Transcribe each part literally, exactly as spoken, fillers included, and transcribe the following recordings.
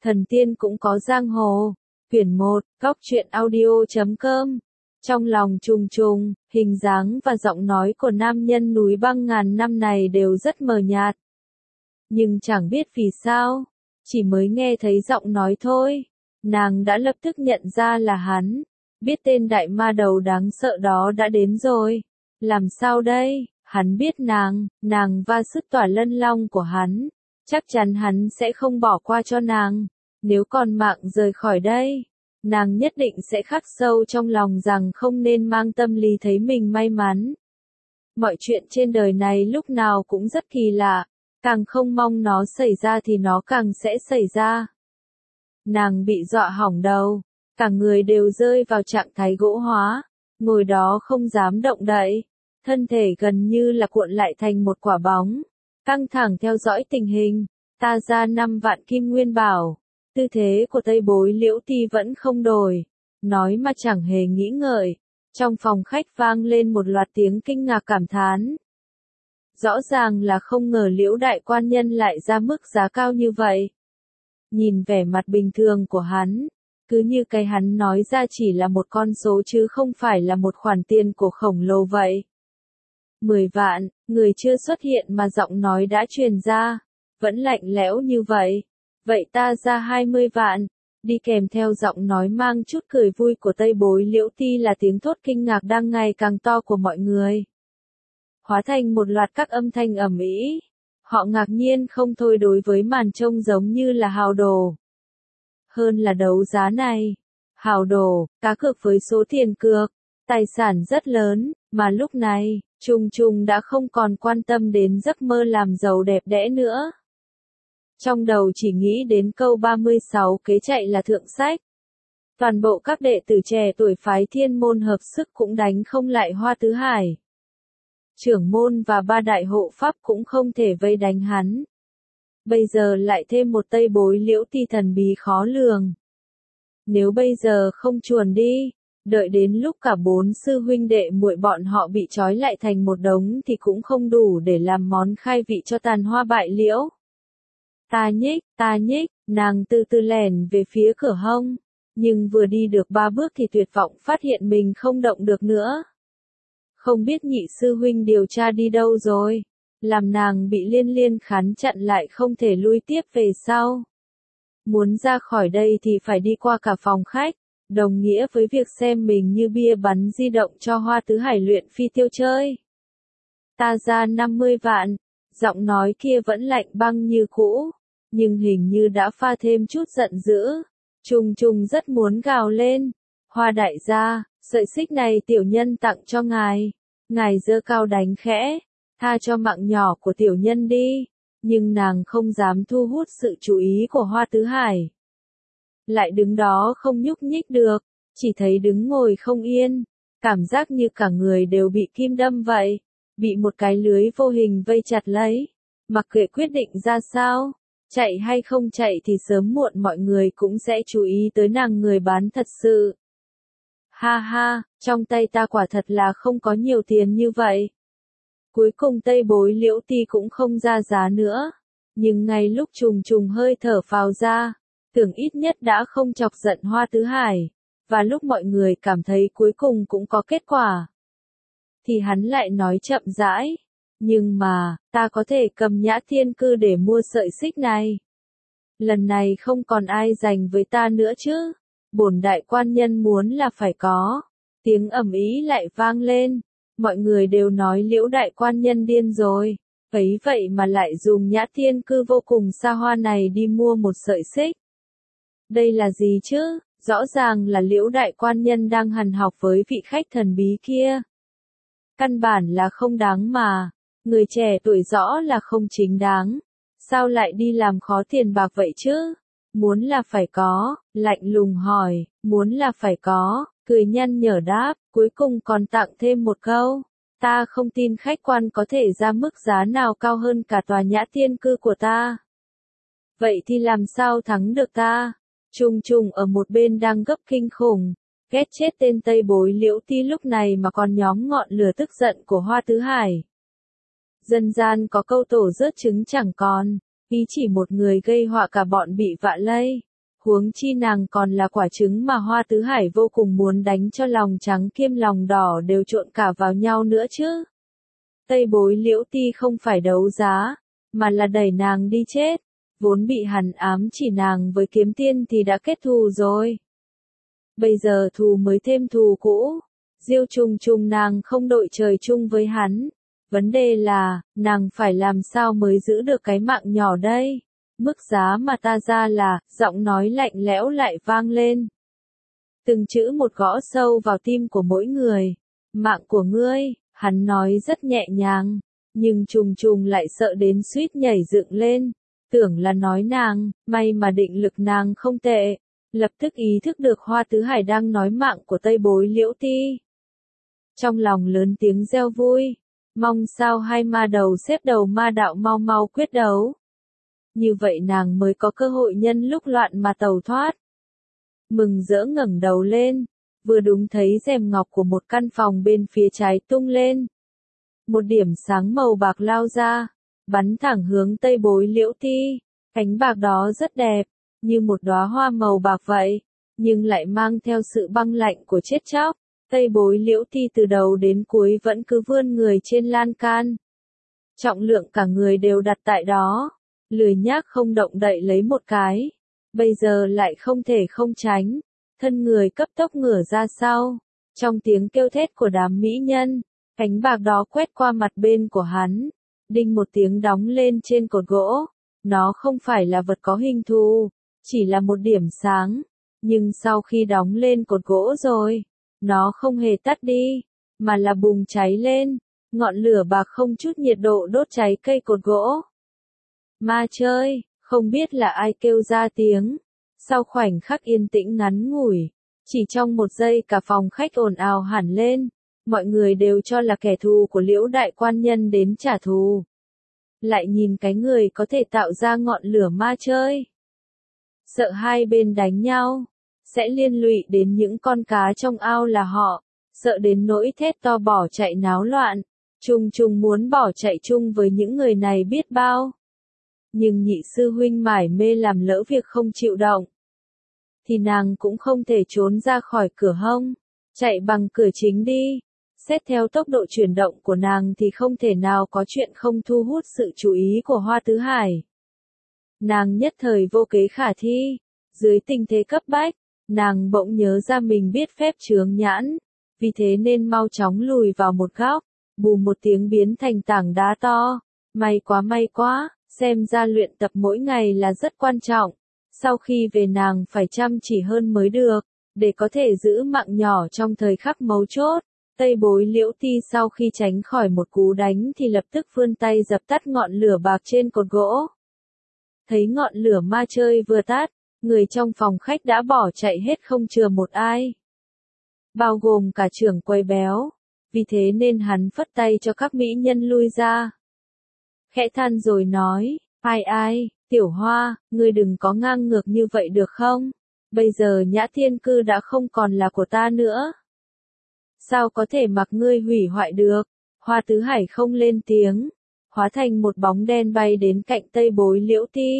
Thần tiên cũng có giang hồ. Quyển một, góc truyện audio chấm com. Trong lòng trùng trùng, hình dáng và giọng nói của nam nhân núi băng ngàn năm này đều rất mờ nhạt. Nhưng chẳng biết vì sao, chỉ mới nghe thấy giọng nói thôi, nàng đã lập tức nhận ra là hắn. Biết tên đại ma đầu đáng sợ đó đã đến rồi. Làm sao đây? Hắn biết nàng, nàng va sức tỏa lân long của hắn. Chắc chắn hắn sẽ không bỏ qua cho nàng. Nếu còn mạng rời khỏi đây, nàng nhất định sẽ khắc sâu trong lòng rằng không nên mang tâm lý thấy mình may mắn. Mọi chuyện trên đời này lúc nào cũng rất kỳ lạ, càng không mong nó xảy ra thì nó càng sẽ xảy ra. Nàng bị dọa hỏng đầu, cả người đều rơi vào trạng thái gỗ hóa, ngồi đó không dám động đậy, thân thể gần như là cuộn lại thành một quả bóng, căng thẳng theo dõi tình hình. Ta ra năm vạn kim nguyên bảo. Tư thế của Tây Bối Liễu Ti vẫn không đổi, nói mà chẳng hề nghĩ ngợi. Trong phòng khách vang lên một loạt tiếng kinh ngạc cảm thán. Rõ ràng là không ngờ Liễu đại quan nhân lại ra mức giá cao như vậy. Nhìn vẻ mặt bình thường của hắn, cứ như cái hắn nói ra chỉ là một con số chứ không phải là một khoản tiền của khổng lồ vậy. Mười vạn, người chưa xuất hiện mà giọng nói đã truyền ra, vẫn lạnh lẽo như vậy. Vậy ta ra hai mươi vạn, đi kèm theo giọng nói mang chút cười vui của Tây Bối Liễu Ti là tiếng thốt kinh ngạc đang ngày càng to của mọi người. Hóa thành một loạt các âm thanh ầm ĩ. Họ ngạc nhiên không thôi đối với màn trông giống như là hào đồ. Hơn là đấu giá này. Hào đồ, cá cược với số tiền cược, tài sản rất lớn, mà lúc này, Trùng Trùng đã không còn quan tâm đến giấc mơ làm giàu đẹp đẽ nữa. Trong đầu chỉ nghĩ đến câu ba mươi sáu kế chạy là thượng sách. Toàn bộ các đệ tử trẻ tuổi phái Thiên môn hợp sức cũng đánh không lại Hoa Tứ Hải. Trưởng môn và ba đại hộ pháp cũng không thể vây đánh hắn. Bây giờ lại thêm một Tây Bối Liễu Ti thần bí khó lường. Nếu bây giờ không chuồn đi, đợi đến lúc cả bốn sư huynh đệ muội bọn họ bị trói lại thành một đống thì cũng không đủ để làm món khai vị cho Tàn Hoa Bại Liễu. Ta nhích, ta nhích, nàng từ từ lẻn về phía cửa hông, nhưng vừa đi được ba bước thì tuyệt vọng phát hiện mình không động được nữa. Không biết nhị sư huynh điều tra đi đâu rồi, làm nàng bị liên liên khán chặn lại không thể lui tiếp về sau. Muốn ra khỏi đây thì phải đi qua cả phòng khách, đồng nghĩa với việc xem mình như bia bắn di động cho Hoa Tứ Hải luyện phi tiêu chơi. Ta ra năm mươi vạn, giọng nói kia vẫn lạnh băng như cũ. Nhưng hình như đã pha thêm chút giận dữ. Trùng Trùng rất muốn gào lên. Hoa đại gia, sợi xích này tiểu nhân tặng cho ngài. Ngài giơ cao đánh khẽ. Tha cho mạng nhỏ của tiểu nhân đi. Nhưng nàng không dám thu hút sự chú ý của Hoa Tứ Hải. Lại đứng đó không nhúc nhích được. Chỉ thấy đứng ngồi không yên. Cảm giác như cả người đều bị kim đâm vậy. Bị một cái lưới vô hình vây chặt lấy. Mặc kệ quyết định ra sao. Chạy hay không chạy thì sớm muộn mọi người cũng sẽ chú ý tới nàng người bán thật sự. Ha ha, trong tay ta quả thật là không có nhiều tiền như vậy. Cuối cùng Tây Bối Liễu Ti cũng không ra giá nữa. Nhưng ngay lúc Trùng Trùng hơi thở phào ra, tưởng ít nhất đã không chọc giận Hoa Tứ Hải. Và lúc mọi người cảm thấy cuối cùng cũng có kết quả, thì hắn lại nói chậm rãi. Nhưng mà, ta có thể cầm Nhã Thiên Cư để mua sợi xích này. Lần này không còn ai giành với ta nữa chứ. Bổn đại quan nhân muốn là phải có. Tiếng ầm ĩ lại vang lên. Mọi người đều nói Liễu đại quan nhân điên rồi. Ấy vậy mà lại dùng Nhã Thiên Cư vô cùng xa hoa này đi mua một sợi xích. Đây là gì chứ? Rõ ràng là Liễu đại quan nhân đang hàn học với vị khách thần bí kia. Căn bản là không đáng mà. Người trẻ tuổi rõ là không chính đáng. Sao lại đi làm khó tiền bạc vậy chứ? Muốn là phải có, lạnh lùng hỏi, muốn là phải có, cười nhăn nhở đáp, cuối cùng còn tặng thêm một câu. Ta không tin khách quan có thể ra mức giá nào cao hơn cả tòa Nhã Thiên Cư của ta. Vậy thì làm sao thắng được ta? Trùng Trùng ở một bên đang gấp kinh khủng. Ghét chết tên Tây Bối Liễu Ti lúc này mà còn nhóm ngọn lửa tức giận của Hoa Tứ Hải. Dân gian có câu tổ rớt trứng chẳng còn, ý chỉ một người gây họa cả bọn bị vạ lây. Huống chi nàng còn là quả trứng mà Hoa Tứ Hải vô cùng muốn đánh cho lòng trắng kiêm lòng đỏ đều trộn cả vào nhau nữa chứ. Tây Bối Liễu Ti không phải đấu giá, mà là đẩy nàng đi chết. Vốn bị hắn ám chỉ nàng với kiếm tiên thì đã kết thù rồi. Bây giờ thù mới thêm thù cũ. Diêu Trùng Trùng nàng không đội trời chung với hắn. Vấn đề là, nàng phải làm sao mới giữ được cái mạng nhỏ đây? Mức giá mà ta ra là, giọng nói lạnh lẽo lại vang lên. Từng chữ một gõ sâu vào tim của mỗi người. Mạng của ngươi, hắn nói rất nhẹ nhàng, nhưng Trùng Trùng lại sợ đến suýt nhảy dựng lên. Tưởng là nói nàng, may mà định lực nàng không tệ. Lập tức ý thức được Hoa Tứ Hải đang nói mạng của Tây Bối Liễu Ti. Trong lòng lớn tiếng reo vui. Mong sao hai ma đầu xếp đầu ma đạo mau mau quyết đấu. Như vậy nàng mới có cơ hội nhân lúc loạn mà tẩu thoát. Mừng rỡ ngẩng đầu lên, vừa đúng thấy rèm ngọc của một căn phòng bên phía trái tung lên. Một điểm sáng màu bạc lao ra, bắn thẳng hướng Tây Bối Liễu Ti. Cánh bạc đó rất đẹp, như một đóa hoa màu bạc vậy, nhưng lại mang theo sự băng lạnh của chết chóc. Tây Bối Liễu Ti từ đầu đến cuối vẫn cứ vươn người trên lan can. Trọng lượng cả người đều đặt tại đó, lười nhác không động đậy lấy một cái. Bây giờ lại không thể không tránh, thân người cấp tốc ngửa ra sau. Trong tiếng kêu thét của đám mỹ nhân, cánh bạc đó quét qua mặt bên của hắn, đinh một tiếng đóng lên trên cột gỗ. Nó không phải là vật có hình thù, chỉ là một điểm sáng, nhưng sau khi đóng lên cột gỗ rồi, nó không hề tắt đi, mà là bùng cháy lên, ngọn lửa bạc không chút nhiệt độ đốt cháy cây cột gỗ. Ma chơi, không biết là ai kêu ra tiếng, sau khoảnh khắc yên tĩnh ngắn ngủi, chỉ trong một giây cả phòng khách ồn ào hẳn lên, mọi người đều cho là kẻ thù của Liễu đại quan nhân đến trả thù. Lại nhìn cái người có thể tạo ra ngọn lửa ma chơi. Sợ hai bên đánh nhau, sẽ liên lụy đến những con cá trong ao là họ, sợ đến nỗi thét to bỏ chạy náo loạn, Trùng Trùng muốn bỏ chạy chung với những người này biết bao. Nhưng nhị sư huynh mải mê làm lỡ việc không chịu động, thì nàng cũng không thể trốn ra khỏi cửa hông, chạy bằng cửa chính đi. Xét theo tốc độ chuyển động của nàng thì không thể nào có chuyện không thu hút sự chú ý của Hoa Tứ Hải. Nàng nhất thời vô kế khả thi, dưới tình thế cấp bách, nàng bỗng nhớ ra mình biết phép chướng nhãn, vì thế nên mau chóng lùi vào một góc, bù một tiếng biến thành tảng đá to. May quá may quá, xem ra luyện tập mỗi ngày là rất quan trọng. Sau khi về nàng phải chăm chỉ hơn mới được, để có thể giữ mạng nhỏ trong thời khắc mấu chốt. Tây Bối Liễu Ti sau khi tránh khỏi một cú đánh thì lập tức vươn tay dập tắt ngọn lửa bạc trên cột gỗ. Thấy ngọn lửa ma chơi vừa tắt, người trong phòng khách đã bỏ chạy hết không chừa một ai. Bao gồm cả trưởng quầy béo, vì thế nên hắn phất tay cho các mỹ nhân lui ra. Khẽ than rồi nói, ai ai, Tiểu Hoa, ngươi đừng có ngang ngược như vậy được không? Bây giờ Nhã Thiên Cư đã không còn là của ta nữa. Sao có thể mặc ngươi hủy hoại được? Hoa Tứ Hải không lên tiếng, hóa thành một bóng đen bay đến cạnh Tây Bối Liễu Ti.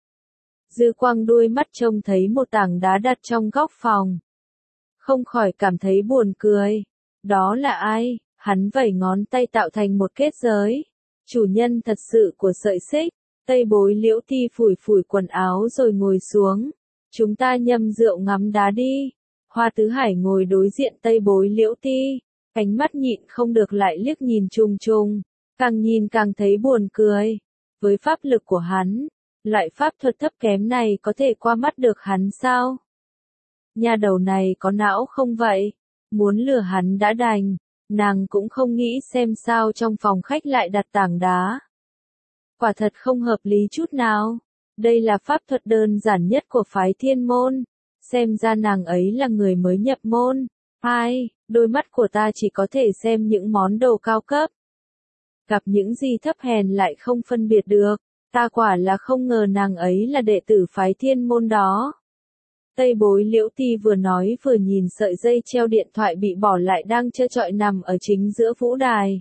Dư quang đuôi mắt trông thấy một tảng đá đặt trong góc phòng. Không khỏi cảm thấy buồn cười. Đó là ai? Hắn vẩy ngón tay tạo thành một kết giới. Chủ nhân thật sự của sợi xích. Tây Bối Liễu Ti phủi phủi quần áo rồi ngồi xuống. Chúng ta nhâm rượu ngắm đá đi. Hoa Tứ Hải ngồi đối diện Tây Bối Liễu Ti, cánh mắt nhịn không được lại liếc nhìn Trùng Trùng, càng nhìn càng thấy buồn cười. Với pháp lực của hắn, loại pháp thuật thấp kém này có thể qua mắt được hắn sao? Nhà đầu này có não không vậy? Muốn lừa hắn đã đành, nàng cũng không nghĩ xem sao trong phòng khách lại đặt tảng đá. Quả thật không hợp lý chút nào. Đây là pháp thuật đơn giản nhất của phái Thiên Môn. Xem ra nàng ấy là người mới nhập môn. Ai, đôi mắt của ta chỉ có thể xem những món đồ cao cấp. Gặp những gì thấp hèn lại không phân biệt được. Ta quả là không ngờ nàng ấy là đệ tử phái Thiên Môn đó. Tây Bối Liễu Ti vừa nói vừa nhìn sợi dây treo điện thoại bị bỏ lại đang trơ trọi nằm ở chính giữa vũ đài.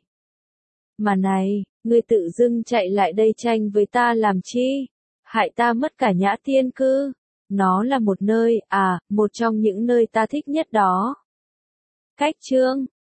Mà này, ngươi tự dưng chạy lại đây tranh với ta làm chi? Hại ta mất cả Nhã Thiên Cư. Nó là một nơi, à, một trong những nơi ta thích nhất đó. Cách chương